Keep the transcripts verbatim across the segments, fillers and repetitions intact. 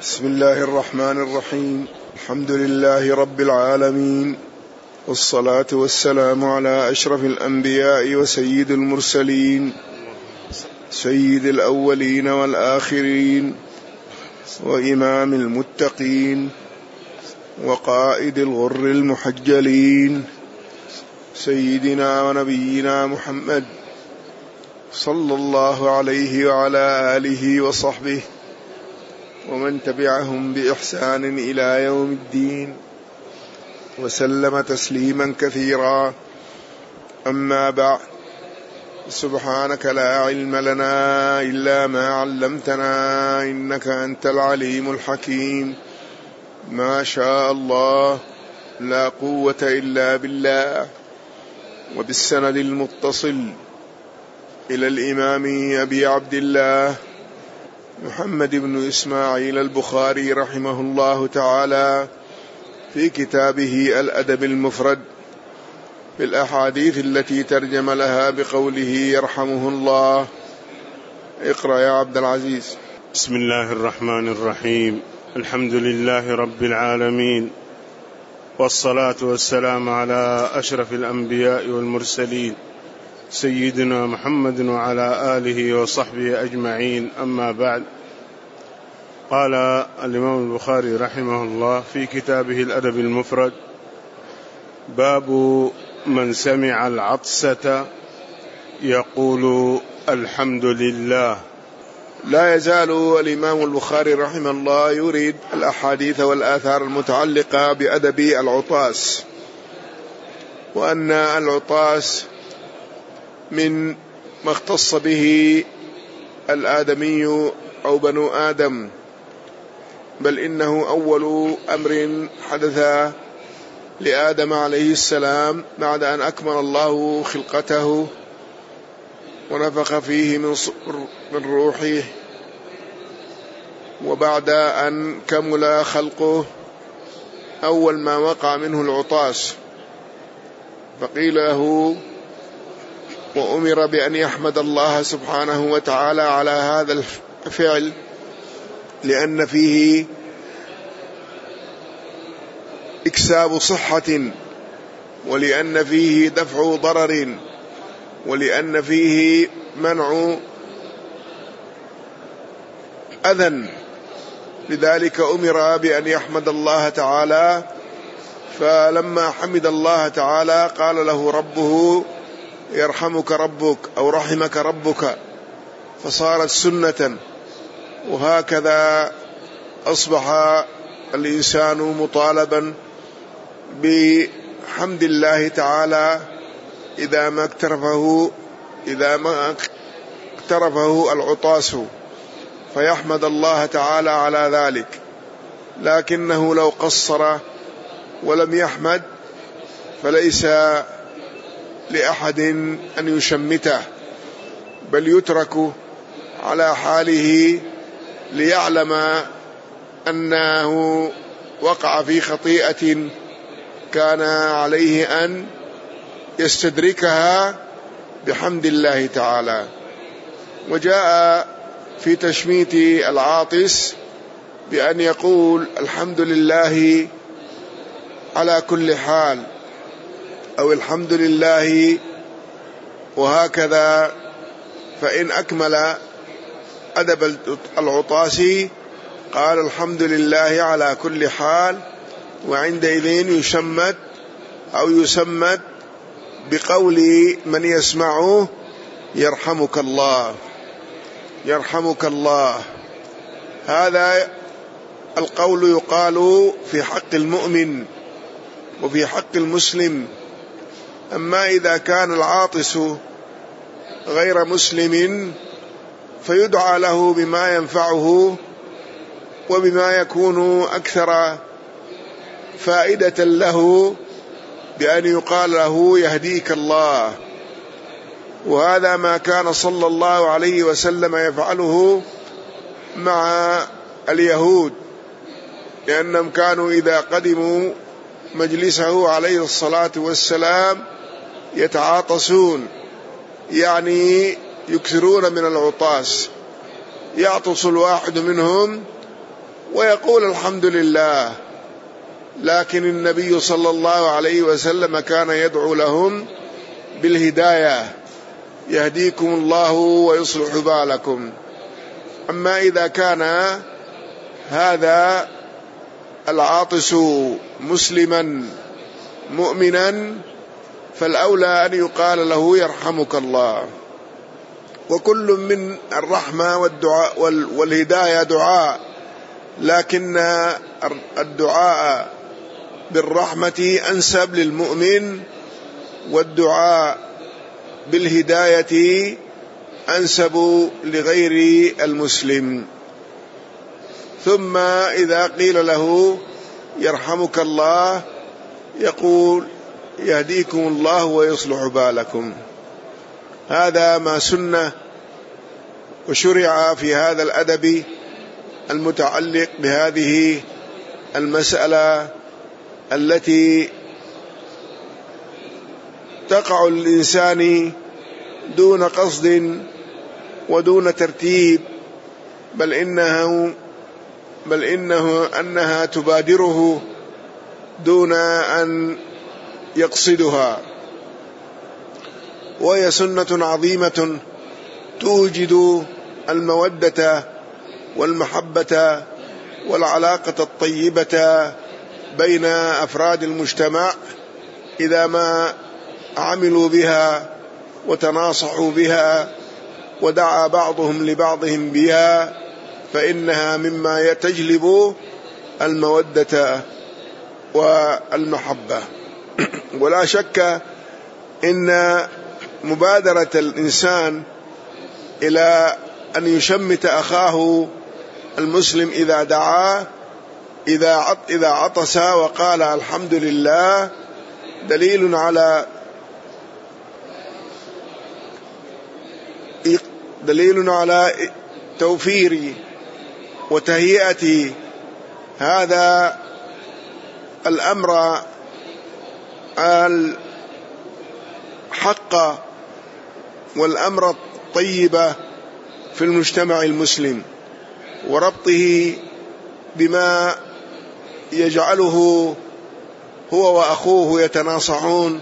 بسم الله الرحمن الرحيم. الحمد لله رب العالمين، والصلاة والسلام على أشرف الأنبياء وسيد المرسلين، سيد الأولين والآخرين، وإمام المتقين، وقائد الغر المحجلين، سيدنا ونبينا محمد صلى الله عليه وعلى آله وصحبه ومن تبعهم بإحسان إلى يوم الدين، وسلم تسليما كثيرا. أما بعد، سبحانك لا علم لنا إلا ما علمتنا إنك أنت العليم الحكيم. ما شاء الله، لا قوة إلا بالله. وبالسند المتصل إلى الإمام أبي عبد الله محمد بن إسماعيل البخاري رحمه الله تعالى في كتابه الأدب المفرد في الأحاديث التي ترجم لها بقوله يرحمه الله. اقرأ يا عبد العزيز. بسم الله الرحمن الرحيم. الحمد لله رب العالمين، والصلاة والسلام على أشرف الأنبياء والمرسلين سيدنا محمد وعلى آله وصحبه أجمعين. أما بعد، قال الإمام البخاري رحمه الله في كتابه الأدب المفرد: باب من سمع العطسة يقول الحمد لله. لا يزال الإمام البخاري رحمه الله يريد الأحاديث والآثار المتعلقة بأدب العطاس، وأن العطاس من ما اختص به الآدمي أو بنو آدم، بل إنه أول أمر حدث لآدم عليه السلام بعد أن أكمل الله خلقته ونفخ فيه من روحه، وبعد أن كمل خلقه أول ما وقع منه العطاس، فقيل له وأمر بأن يحمد الله سبحانه وتعالى على هذا الفعل، لأن فيه إكساب صحة، ولأن فيه دفع ضرر، ولأن فيه منع أذى. لذلك أمر بأن يحمد الله تعالى. فلما حمد الله تعالى قال له ربه يرحمك ربك أو رحمك ربك، فصارت سنة. وهكذا أصبح الإنسان مطالبا بحمد الله تعالى إذا ما اقترفه إذا ما اقترفه العطاس، فيحمد الله تعالى على ذلك. لكنه لو قصر ولم يحمد فليس لأحد أن يشمته، بل يترك على حاله ليعلم أنه وقع في خطيئة كان عليه أن يستدركها بحمد الله تعالى. وجاء في تشميت العاطس بأن يقول الحمد لله على كل حال، أو الحمد لله وهكذا. فإن أكمل أدب العطاس قال الحمد لله على كل حال، وعندئذ يشمت أو يسمت بقول من يسمعه يرحمك الله يرحمك الله. هذا القول يقال في حق المؤمن وفي حق المسلم. أما إذا كان العاطس غير مسلم فيدعى له بما ينفعه وبما يكون أكثر فائدة له، بأن يقال له يهديك الله. وهذا ما كان صلى الله عليه وسلم يفعله مع اليهود، لأنهم كانوا إذا قدموا مجلسه عليه الصلاة والسلام يتعاطسون، يعني يكثرون من العطاس. يعطس الواحد منهم ويقول الحمد لله. لكن النبي صلى الله عليه وسلم كان يدعو لهم بالهداية: يهديكم الله ويصلح بالكم. أما إذا كان هذا العاطس مسلما مؤمنا فالأولى أن يقال له يرحمك الله. وكل من الرحمة والدعاء والهداية دعاء، لكن الدعاء بالرحمة أنسب للمؤمن، والدعاء بالهداية أنسب لغير المسلم. ثم إذا قيل له يرحمك الله يقول يهديكم الله ويصلح بالكم. هذا ما سنة وشرع في هذا الأدب المتعلق بهذه المسألة التي تقع الإنسان دون قصد ودون ترتيب، بل إنه بل إنه أنها تبادره دون أن يقصدها. وهي سنة عظيمة توجد المودة والمحبة والعلاقة الطيبة بين أفراد المجتمع إذا ما عملوا بها وتناصحوا بها ودعا بعضهم لبعضهم بها، فإنها مما تجلب المودة والمحبة. ولا شك إن مبادرة الإنسان إلى أن يشمت أخاه المسلم إذا دعاه إذا عطس وقال الحمد لله دليل على دليل على توفير وتهيئة هذا الأمر الحق والأمر الطيب في المجتمع المسلم، وربطه بما يجعله هو وأخوه يتناصحون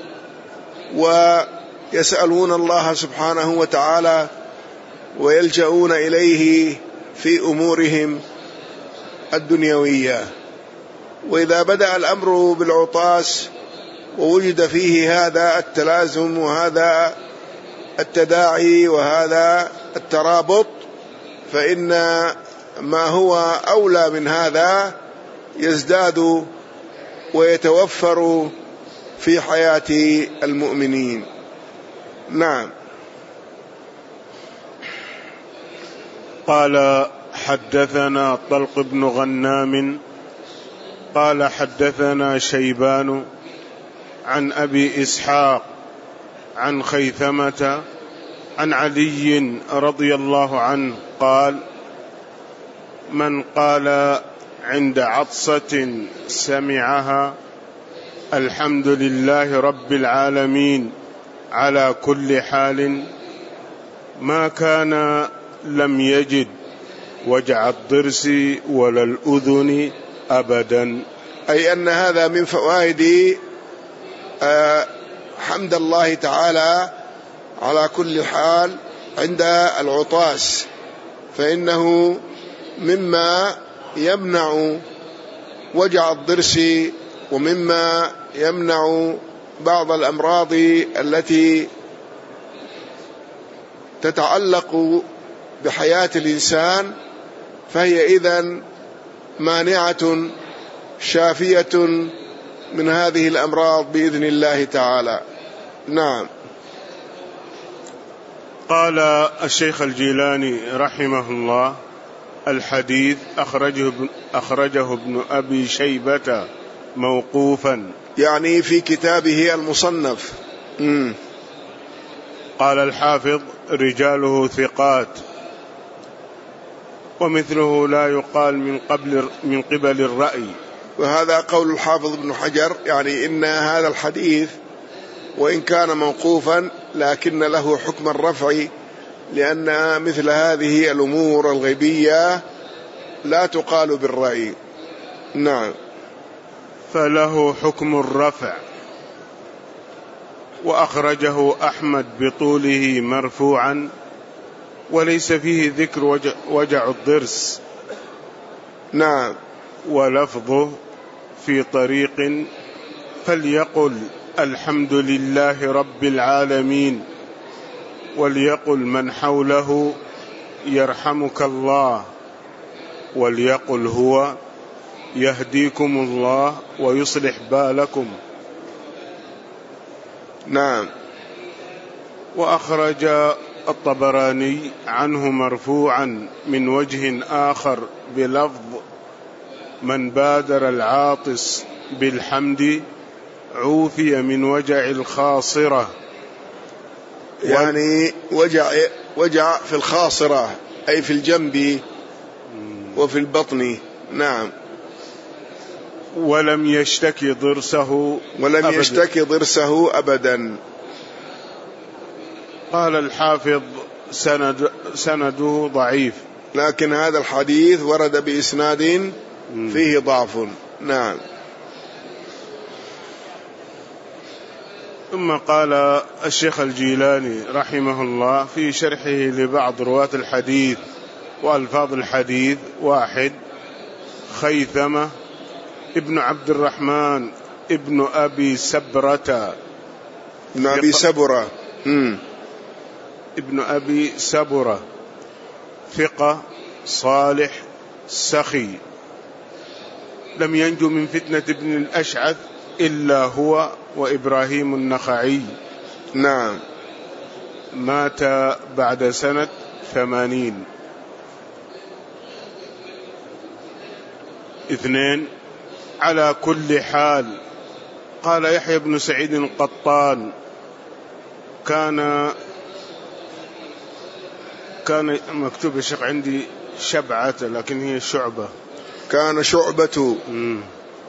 ويسألون الله سبحانه وتعالى ويلجؤون إليه في أمورهم الدنيوية. وإذا بدأ الأمر بالعطاس ووجد فيه هذا التلازم وهذا التداعي وهذا الترابط، فإن ما هو أولى من هذا يزداد ويتوفر في حياة المؤمنين. نعم. قال حدثنا طلق بن غنام قال حدثنا شيبان عن أبي إسحاق عن خيثمة عن علي رضي الله عنه قال: من قال عند عطسة سمعها الحمد لله رب العالمين على كل حال ما كان لم يجد وجع الضرس ولا الأذن أبدا. أي أن هذا من فوائد آه حمد الله تعالى على كل حال عند العطاس، فإنه مما يمنع وجع الضرس ومما يمنع بعض الأمراض التي تتعلق بحياة الإنسان، فهي إذن مانعة شافية من هذه الأمراض بإذن الله تعالى. نعم. قال الشيخ الجيلاني رحمه الله: الحديث أخرجه, أخرجه ابن أبي شيبة موقوفا، يعني في كتابه المصنف. مم. قال الحافظ: رجاله ثقات، ومثله لا يقال من قبل من قبل الرأي. وهذا قول الحافظ ابن حجر، يعني إن هذا الحديث وإن كان موقوفا لكن له حكم الرفع، لأن مثل هذه الأمور الغيبية لا تقال بالرأي. نعم. فله حكم الرفع، وأخرجه أحمد بطوله مرفوعا، وليس فيه ذكر وجع, وجع الضرس. نعم. ولفظه في طريق فليقل الحمد لله رب العالمين، وليقل من حوله يرحمك الله، وليقل هو يهديكم الله ويصلح بالكم. نعم. وأخرج الطبراني عنه مرفوعا من وجه آخر بلفظ من بادر العاطس بالحمد عوفي من وجع الخاصرة. يعني وجع, وجع في الخاصرة أي في الجنب وفي البطن. نعم. ولم يشتكي ضرسه ولم أبداً. يشتكي ضرسه أبدا. قال الحافظ سند سنده ضعيف، لكن هذا الحديث ورد بإسناد فيه ضعف. نعم. ثم قال الشيخ الجيلاني رحمه الله في شرحه لبعض رواة الحديث وألفاظ الحديث: واحد، خيثمة ابن عبد الرحمن ابن أبي سبرة ابن أبي سبرة مم. ابن أبي سبرة ثقة صالح سخي، لم ينجو من فتنة ابن الأشعث إلا هو وإبراهيم النخعي. نعم. مات بعد سنة ثمانين. اثنين، على كل حال، قال يحيى بن سعيد القطان كان كان مكتوب يا شيخ عندي شبعة لكن هي شعبة. كان شعبة. مم.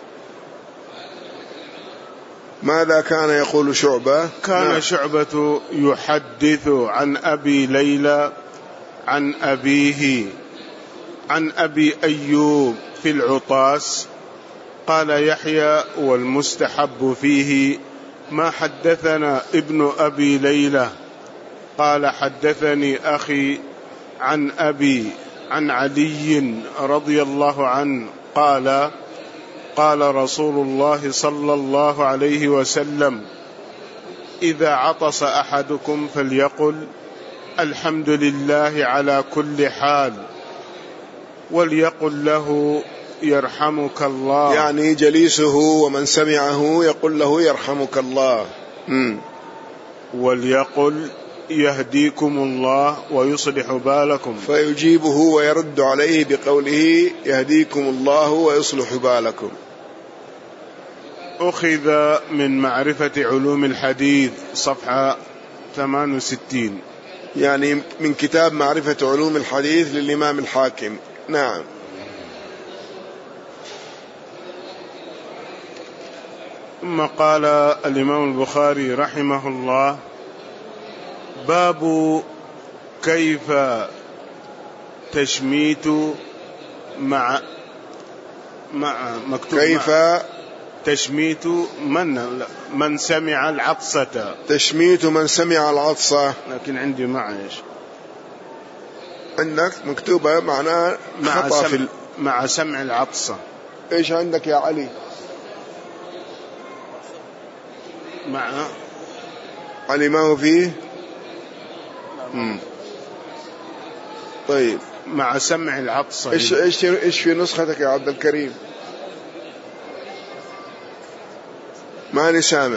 ماذا كان يقول شعبة؟ كان نعم. شعبة يحدث عن أبي ليلى عن أبيه عن أبي أيوب في العطاس. قال يحيى: والمستحب فيه ما حدثنا ابن أبي ليلى قال حدثني أخي عن أبي عن علي رضي الله عنه قال: قال رسول الله صلى الله عليه وسلم: إذا عطس أحدكم فليقل الحمد لله على كل حال، وليقل له يرحمك الله. يعني جليسه ومن سمعه يقول له يرحمك الله. مم. وليقل يهديكم الله ويصلح بالكم، فيجيبه ويرد عليه بقوله يهديكم الله ويصلح بالكم. أخذ من معرفة علوم الحديث صفحة ثمانية وستين، يعني من كتاب معرفة علوم الحديث للإمام الحاكم. نعم. ثم قال الإمام البخاري رحمه الله: باب كيف تشميت مع مع مكتوب كيف مع تشميت من من سمع العطسة. تشميت من سمع العطسة، لكن عندي معيش عندك مكتوبة معناه مع خطأ سمع, في مع سمع العطسة. إيش عندك يا علي؟ مع علي ما هو فيه. مم. طيب، مع سمع العطسة. إيش إيش إيش في نسختك يا عبد الكريم؟ ماني سامع.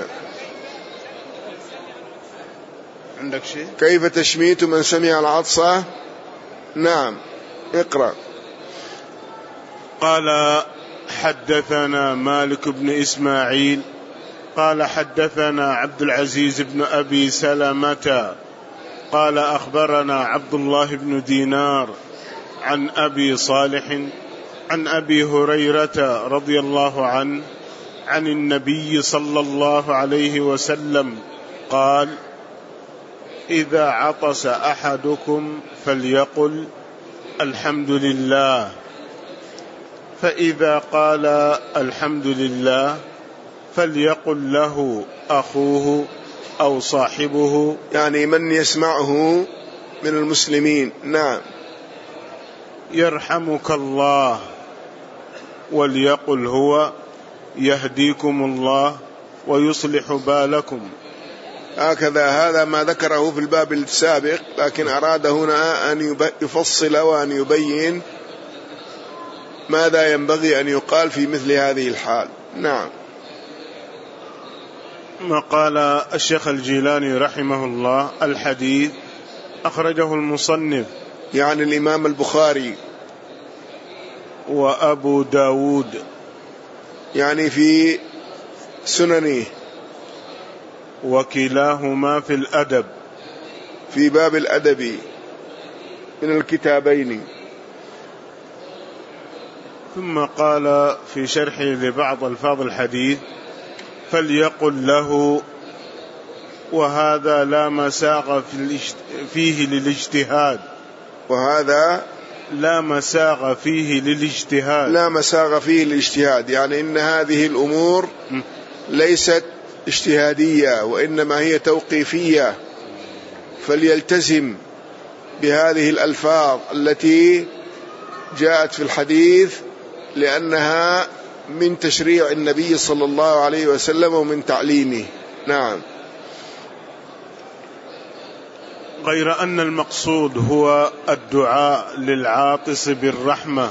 عندك شيء؟ كيف تشميت من سمع العطسة؟ نعم، اقرأ. قال حدثنا مالك بن إسماعيل قال حدثنا عبد العزيز بن أبي سلمة قال أخبرنا عبد الله بن دينار عن أبي صالح عن أبي هريرة رضي الله عنه عن النبي صلى الله عليه وسلم قال: إذا عطس أحدكم فليقل الحمد لله فإذا قال الحمد لله فليقل له أخوه أو صاحبه، يعني من يسمعه من المسلمين، نعم، يرحمك الله، وليقل هو يهديكم الله ويصلح بالكم. هكذا هذا ما ذكره في الباب السابق، لكن أراد هنا أن يفصل وأن يبين ماذا ينبغي أن يقال في مثل هذه الحال. نعم. ما قال الشيخ الجيلاني رحمه الله: الحديث أخرجه المصنف، يعني الإمام البخاري، وأبو داود، يعني في سننه، وكلاهما في الأدب، في باب الأدب من الكتابين. ثم قال في شرحه لبعض ألفاظ الحديث: فليقل له، وهذا لا مساغ فيه للاجتهاد، وهذا لا مساغ فيه للاجتهاد، لا مساغ فيه للاجتهاد، يعني إن هذه الأمور ليست اجتهادية وإنما هي توقيفية، فليلتزم بهذه الألفاظ التي جاءت في الحديث، لأنها من تشريع النبي صلى الله عليه وسلم ومن تعليمه. نعم. غير أن المقصود هو الدعاء للعاطس بالرحمة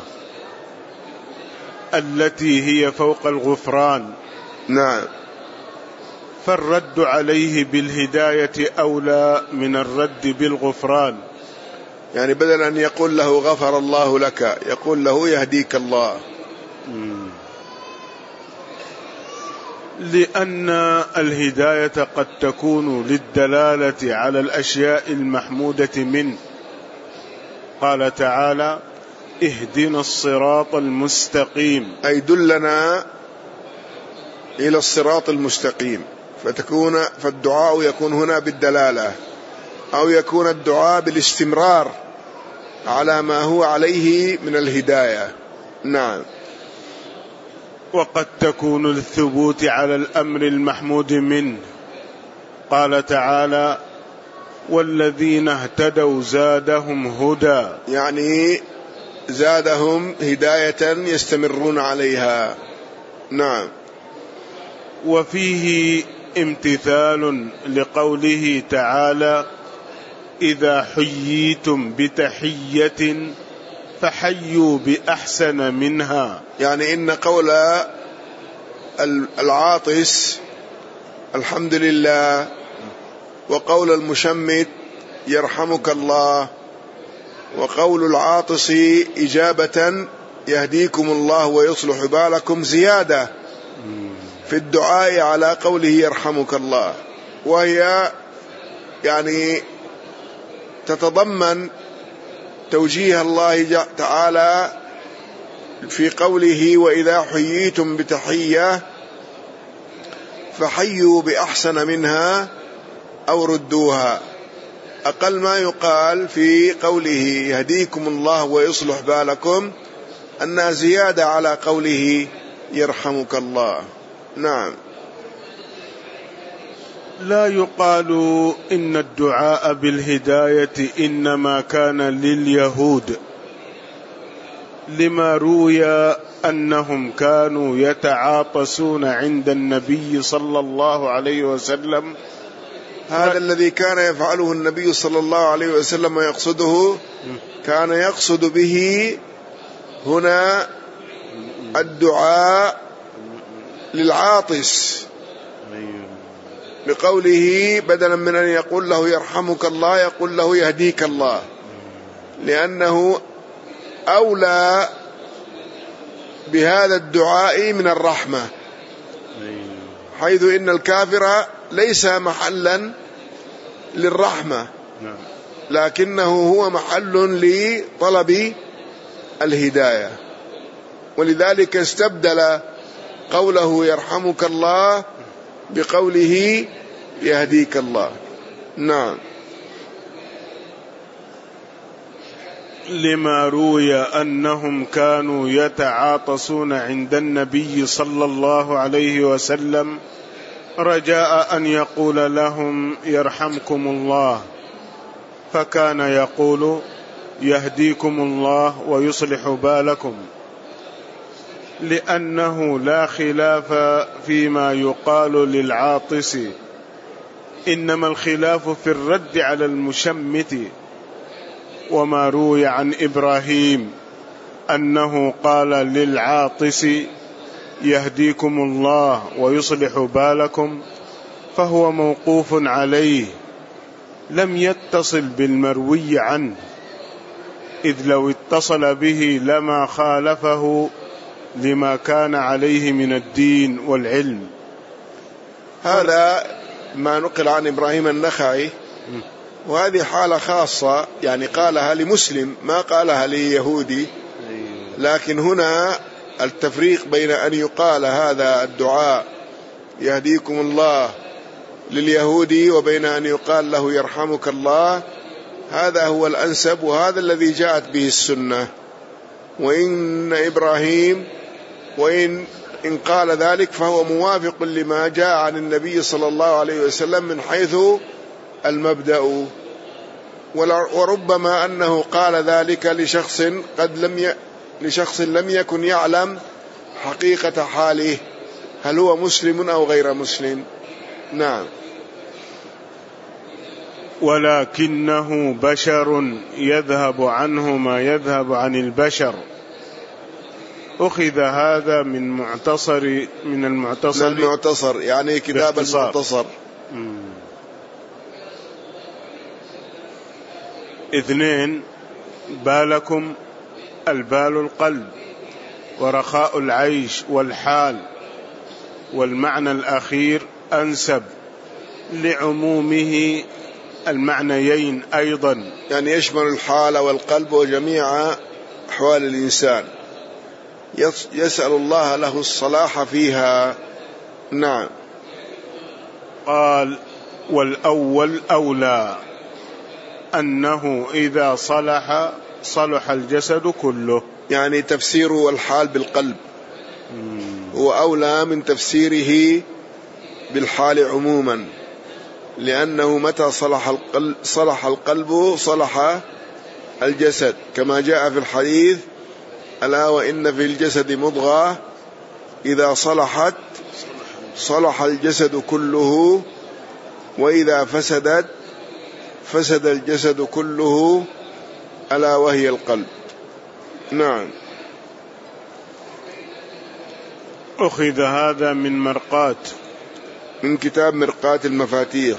التي هي فوق الغفران. نعم. فالرد عليه بالهداية أولى من الرد بالغفران، يعني بدل أن يقول له غفر الله لك يقول له يهديك الله. لأن الهداية قد تكون للدلالة على الأشياء المحمودة منه. قال تعالى: اهدنا الصراط المستقيم، أي دلنا إلى الصراط المستقيم، فتكون فالدعاء يكون هنا بالدلالة، أو يكون الدعاء بالاستمرار على ما هو عليه من الهداية. نعم. وقد تكون للثبوت على الأمر المحمود منه. قال تعالى: والذين اهتدوا زادهم هدى، يعني زادهم هداية يستمرون عليها. نعم. وفيه امتثال لقوله تعالى: إذا حييتم بتحية فحيوا بأحسن منها، يعني إن قول العاطس الحمد لله، وقول المشمت يرحمك الله، وقول العاطس إجابة يهديكم الله ويصلح بالكم زيادة في الدعاء على قوله يرحمك الله، وهي يعني تتضمن توجيه الله تعالى في قوله: وإذا حييتم بتحية فحيوا بأحسن منها أو ردوها. أقل ما يقال في قوله يهديكم الله ويصلح بالكم أنها زيادة على قوله يرحمك الله. نعم. لا يقال إن الدعاء بالهداية إنما كان لليهود، لما روي أنهم كانوا يتعاطسون عند النبي صلى الله عليه وسلم. هذا الذي كان يفعله النبي صلى الله عليه وسلم يقصده، كان يقصد به هنا الدعاء للعاطس بقوله بدلا من أن يقول له يرحمك الله يقول له يهديك الله، لأنه أولى بهذا الدعاء من الرحمة، حيث إن الكافر ليس محلا للرحمة، لكنه هو محل لطلب الهداية، ولذلك استبدل قوله يرحمك الله بقوله يهديك الله. نعم. لما روي أنهم كانوا يتعاطسون عند النبي صلى الله عليه وسلم رجاء أن يقول لهم يرحمكم الله، فكان يقول يهديكم الله ويصلح بالكم، لأنه لا خلاف فيما يقال للعاطس، إنما الخلاف في الرد على المشمت. وما روي عن إبراهيم أنه قال للعاطس يهديكم الله ويصلح بالكم فهو موقوف عليه، لم يتصل بالمروي عنه، إذ لو اتصل به لما خالفه لما كان عليه من الدين والعلم. هذا ما نقل عن إبراهيم النخعي، وهذه حالة خاصة، يعني قالها لمسلم ما قالها ليهودي. لكن هنا التفريق بين أن يقال هذا الدعاء يهديكم الله لليهودي وبين أن يقال له يرحمك الله، هذا هو الأنسب، وهذا الذي جاءت به السنة. وإن إبراهيم وإن إن قال ذلك فهو موافق لما جاء عن النبي صلى الله عليه وسلم من حيث المبدأ. وربما أنه قال ذلك لشخص قد لم ي... لشخص لم يكن يعلم حقيقة حاله، هل هو مسلم أو غير مسلم. نعم. ولكنه بشر يذهب عنه ما يذهب عن البشر. أخذ هذا من معتصر من المعتصر المعتصر يعني كتاب المعتصر. اثنين، بالكم البال القلب ورخاء العيش والحال، والمعنى الأخير أنسب لعمومه المعنيين أيضا، يعني يشمل الحال والقلب وجميع أحوال الإنسان، يسأل الله له الصلاح فيها. نعم. قال والأول أولى، أنه إذا صلح صلح الجسد كله، يعني تفسيره الحال بالقلب هو أولى من تفسيره بالحال عموما، لأنه متى صلح القلب صلح القلب صلح الجسد، كما جاء في الحديث ألا وإن في الجسد مضغة إذا صلحت صلح الجسد كله وإذا فسدت فسد الجسد كله ألا وهي القلب. نعم. أخذ هذا من مرقات، من كتاب مرقاة المفاتيح.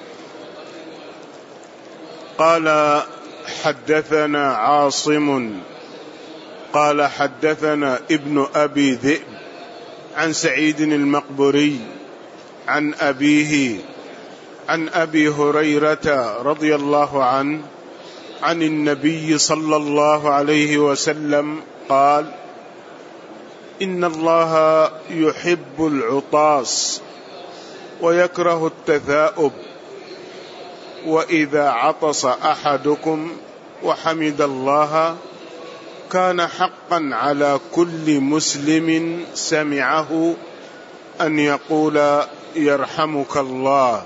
قال حدثنا عاصم قال حدثنا ابن أبي ذئب عن سعيد المقبري عن أبيه عن أبي هريرة رضي الله عنه عن النبي صلى الله عليه وسلم قال إن الله يحب العطاس ويكره التثاؤب، وإذا عطس أحدكم وحمد الله كان حقا على كل مسلم سمعه أن يقول يرحمك الله.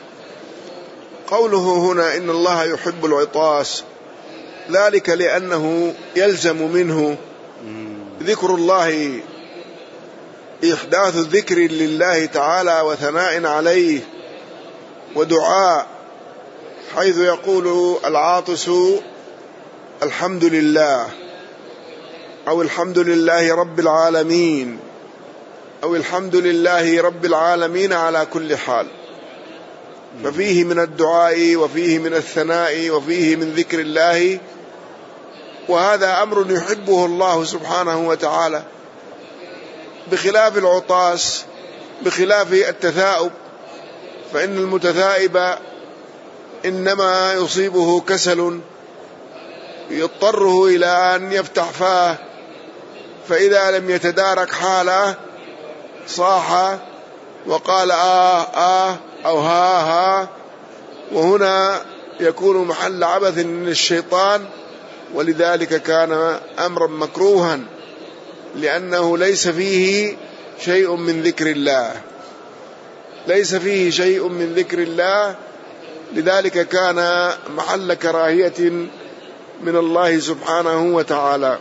قوله هنا إن الله يحب العطاس، ذلك لأنه يلزم منه ذكر الله، إحداث ذكر لله تعالى وثناء عليه ودعاء، حيث يقول العاطس الحمد لله أو الحمد لله رب العالمين أو الحمد لله رب العالمين على كل حال، ففيه من الدعاء وفيه من الثناء وفيه من ذكر الله، وهذا أمر يحبه الله سبحانه وتعالى، بخلاف العطاس بخلاف التثاؤب، فإن المتثائب إنما يصيبه كسل يضطره إلى أن يفتح فاه، فإذا لم يتدارك حاله صاح وقال آه آه أو ها ها، وهنا يكون محل عبث من الشيطان ولذلك كان أمرا مكروها، لأنه ليس فيه شيء من ذكر الله، ليس فيه شيء من ذكر الله، لذلك كان محل كراهية من الله سبحانه وتعالى.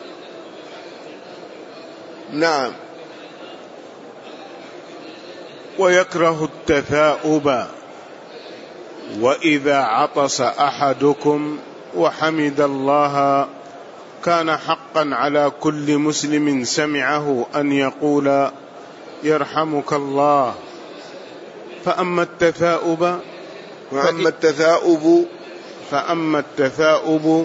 نعم. ويكره التثاؤب، وإذا عطس أحدكم وحمد الله كان حقا على كل مسلم سمعه أن يقول يرحمك الله. فأما التثاؤب فأما التثاؤب فأما التثاؤب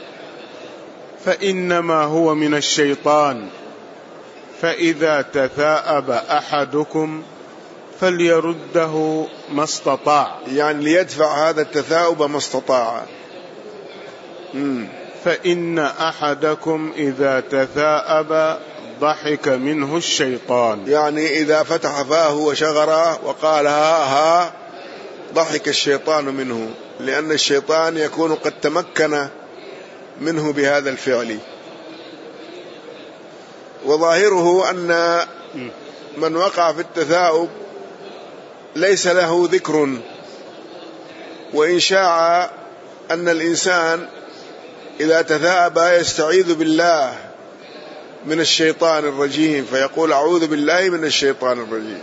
فإنما هو من الشيطان، فإذا تثاءب أحدكم فليرده ما استطاع، يعني ليدفع هذا التثاؤب ما استطاع. مم. فإن أحدكم إذا تثاءب ضحك منه الشيطان، يعني إذا فتح فاه وشغر وقال ها ها ضحك الشيطان منه، لأن الشيطان يكون قد تمكن منه بهذا الفعل. وظاهره أن من وقع في التثاؤب ليس له ذكر، وإن شاء أن الإنسان إذا تثاءب يستعيذ بالله من الشيطان الرجيم، فيقول أعوذ بالله من الشيطان الرجيم.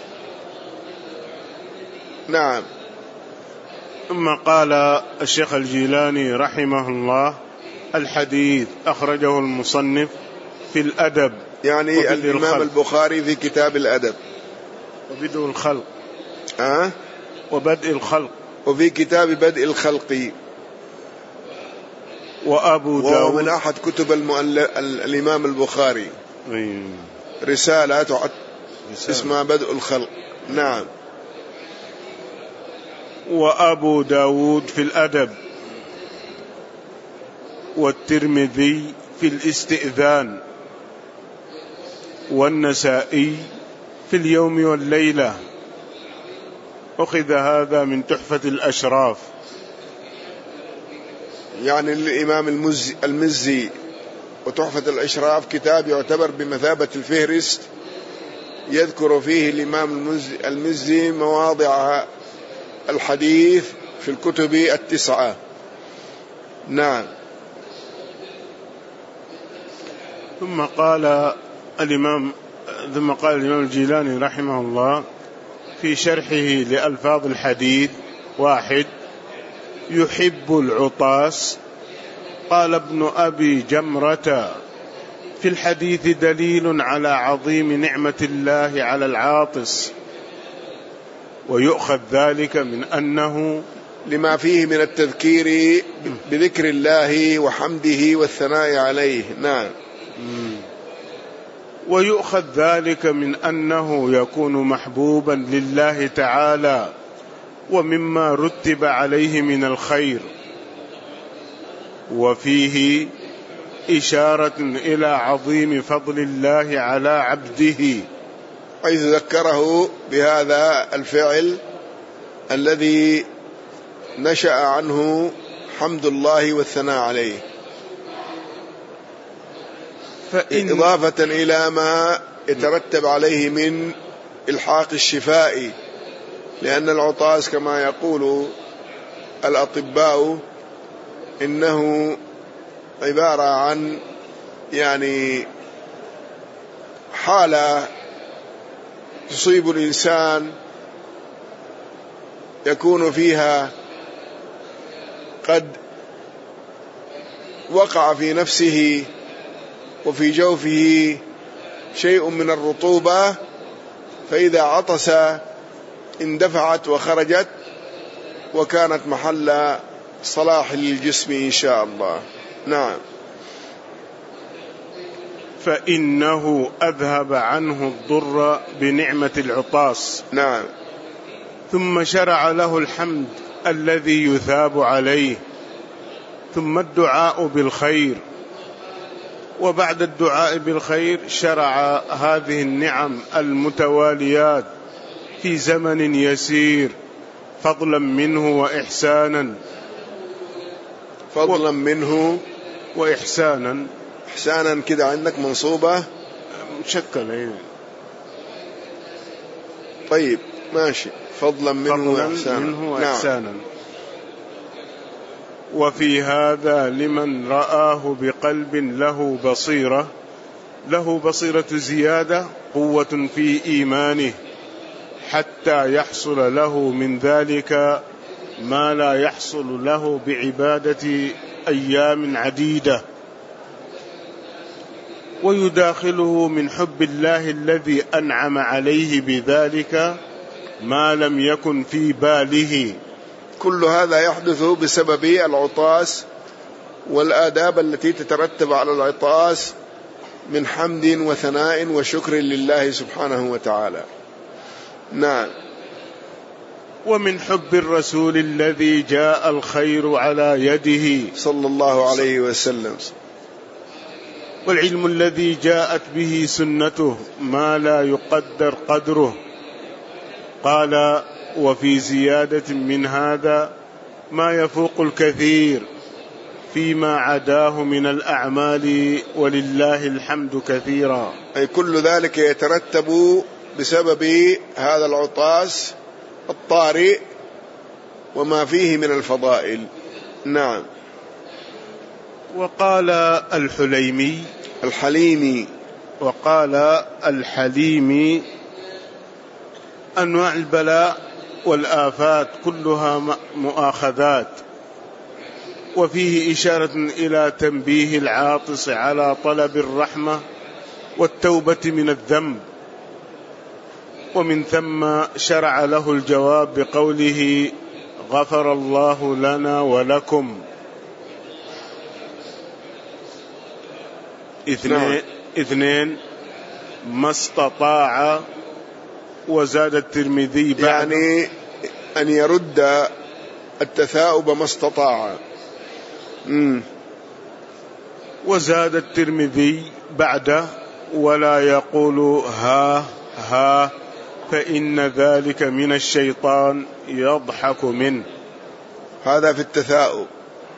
نعم. ثم قال الشيخ الجيلاني رحمه الله: الحديث أخرجه المصنف في الأدب، يعني الإمام الخلق. البخاري في كتاب الأدب، وبدء الخلق أه؟ وبدء الخلق، وفي كتاب بدء الخلق. وأبو داود ومن أحد كتب الإمام البخاري رسالة تعد اسمها بدء الخلق. نعم. وأبو داود في الأدب، والترمذي في الاستئذان، والنسائي في اليوم والليلة. أخذ هذا من تحفة الأشراف، يعني الإمام المزي, المزي وتحفة الأشراف كتاب يعتبر بمثابة الفهرست، يذكر فيه الإمام المزي, المزي مواضع الحديث في الكتب التسعة. نعم. ثم قال الإمام ثم قال الإمام الجيلاني رحمه الله في شرحه لألفاظ الحديث: واحد، يحب العطاس. قال ابن أبي جمرة: في الحديث دليل على عظيم نعمة الله على العاطس، ويؤخذ ذلك من أنه لما فيه من التذكير بذكر الله وحمده والثناء عليه. نعم. ويؤخذ ذلك من أنه يكون محبوبا لله تعالى ومما رتب عليه من الخير، وفيه إشارة إلى عظيم فضل الله على عبده، حيث ذكره بهذا الفعل الذي نشأ عنه حمد الله والثناء عليه، فإن إضافة إلى ما يترتب عليه من إلحاق الشفاء، لأن العطاس كما يقول الأطباء إنه عبارة عن يعني حالة تصيب الإنسان يكون فيها قد وقع في نفسه وفي جوفه شيء من الرطوبة، فإذا عطس اندفعت وخرجت، وكانت محل صلاح للجسم إن شاء الله. نعم. فإنه أذهب عنه الضر بنعمة العطاس. نعم. ثم شرع له الحمد الذي يثاب عليه، ثم الدعاء بالخير، وبعد الدعاء بالخير شرع هذه النعم المتواليات في زمن يسير فضلا منه وإحسانا. فضلا منه وإحسانا. إحسانا كده عندك منصوبة مشكلة إيه. طيب ماشي. فضلا منه فضلا وإحسانا. منه وإحسانا. نعم. وفي هذا لمن رآه بقلب له بصيرة، له بصيرة زيادة قوة في إيمانه حتى يحصل له من ذلك ما لا يحصل له بعبادة أيام عديدة، ويداخله من حب الله الذي أنعم عليه بذلك ما لم يكن في باله. كل هذا يحدث بسبب العطاس والآداب التي تترتب على العطاس من حمد وثناء وشكر لله سبحانه وتعالى. نعم. ومن حب الرسول الذي جاء الخير على يده صلى الله عليه وسلم، والعلم الذي جاءت به سنته ما لا يقدر قدره. قال: وفي زيادة من هذا ما يفوق الكثير فيما عداه من الأعمال ولله الحمد كثيرا. أي كل ذلك يترتب بسبب هذا العطاس الطارئ وما فيه من الفضائل. نعم. وقال الحليمي الحليمي وقال الحليمي: أنواع البلاء والآفات كلها مؤاخذات، وفيه إشارة إلى تنبيه العاطس على طلب الرحمة والتوبة من الذنب، ومن ثم شرع له الجواب بقوله: غفر الله لنا ولكم. اثنين, اثنين ما استطاع. وزاد الترمذي بعد يعني أن يرد التثاؤب ما استطاع. مم. وزاد الترمذي بعده: ولا يقول ها ها فإن ذلك من الشيطان يضحك منه. هذا في التثاؤب.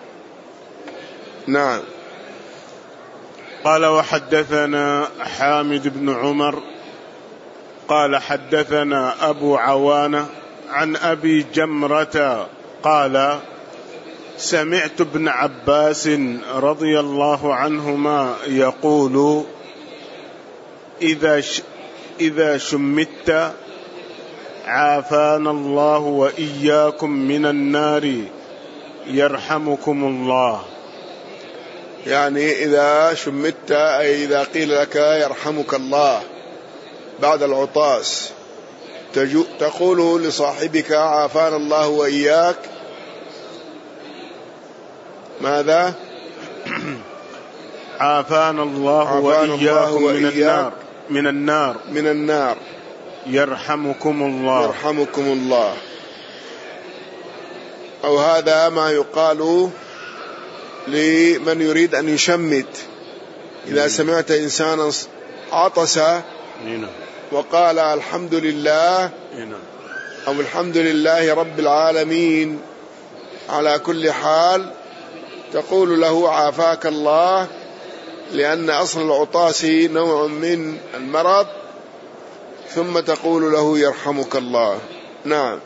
نعم. قال: وحدثنا حامد بن عمر قال حدثنا أبو عوانة عن أبي جمرة قال: سمعت ابن عباس رضي الله عنهما يقول: إذا ش... إذا شمت عافانا الله وإياكم من النار يرحمكم الله. يعني إذا شمت أي إذا قيل لك يرحمك الله بعد العطاس تقول لصاحبك عافانا الله وإياك ماذا؟ عافانا الله وإياكم من النار من النار من النار يرحمكم الله يرحمكم الله. أو هذا ما يقال لمن يريد أن يشمت. إذا سمعت إنسانا عطس وقال الحمد لله أو الحمد لله رب العالمين على كل حال تقول له عافاك الله، لأن أصل العطاس نوع من المرض، ثم تقول له يرحمك الله. نعم.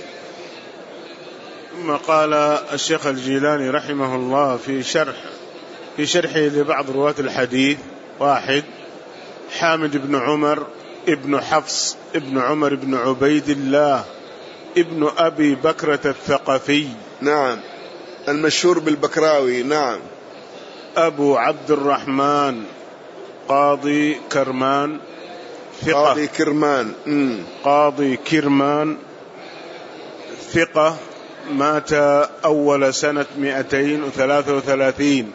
ثم قال الشيخ الجيلاني رحمه الله في شرح في شرحه لبعض رواة الحديث: واحد، حامد بن عمر ابن حفص ابن عمر بن عبيد الله ابن أبي بكرة الثقفي. نعم، المشهور بالبكراوي. نعم. أبو عبد الرحمن قاضي كرمان ثقة. قاضي كرمان. مم. قاضي كرمان ثقة، مات أول سنة مئتين وثلاثة وثلاثين.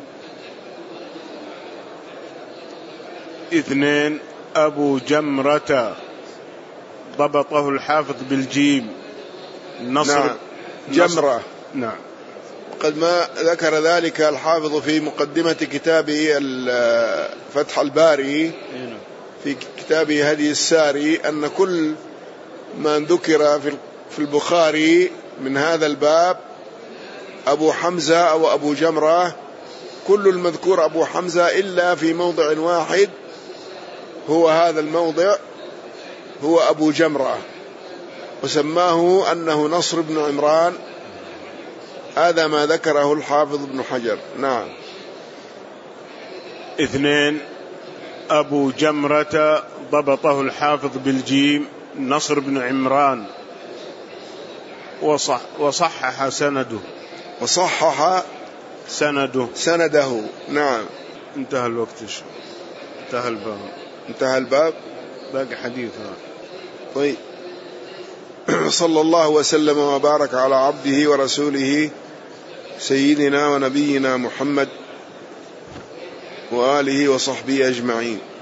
اثنين، أبو جمرة ضبطه الحافظ بالجيم نصر. نعم. جمرة. نعم. قد ما ذكر ذلك الحافظ في مقدمة كتابه فتح الباري في كتابه هدي الساري أن كل ما ذكر في البخاري من هذا الباب أبو حمزة أو أبو جمرة كل المذكور أبو حمزة إلا في موضع واحد، هو هذا الموضع هو أبو جمرة، وسماه أنه نصر بن عمران. هذا ما ذكره الحافظ ابن حجر. نعم. اثنين، أبو جمرة ضبطه الحافظ بالجيم نصر بن عمران، وصح وصحح سنده وصحح سنده سنده. نعم. انتهى الوقت. انتهى الباب. انتهى الباب. باقي حديثنا. طيب. صلى الله وسلم وبارك على عبده ورسوله سيدنا ونبينا محمد وآله وصحبه أجمعين.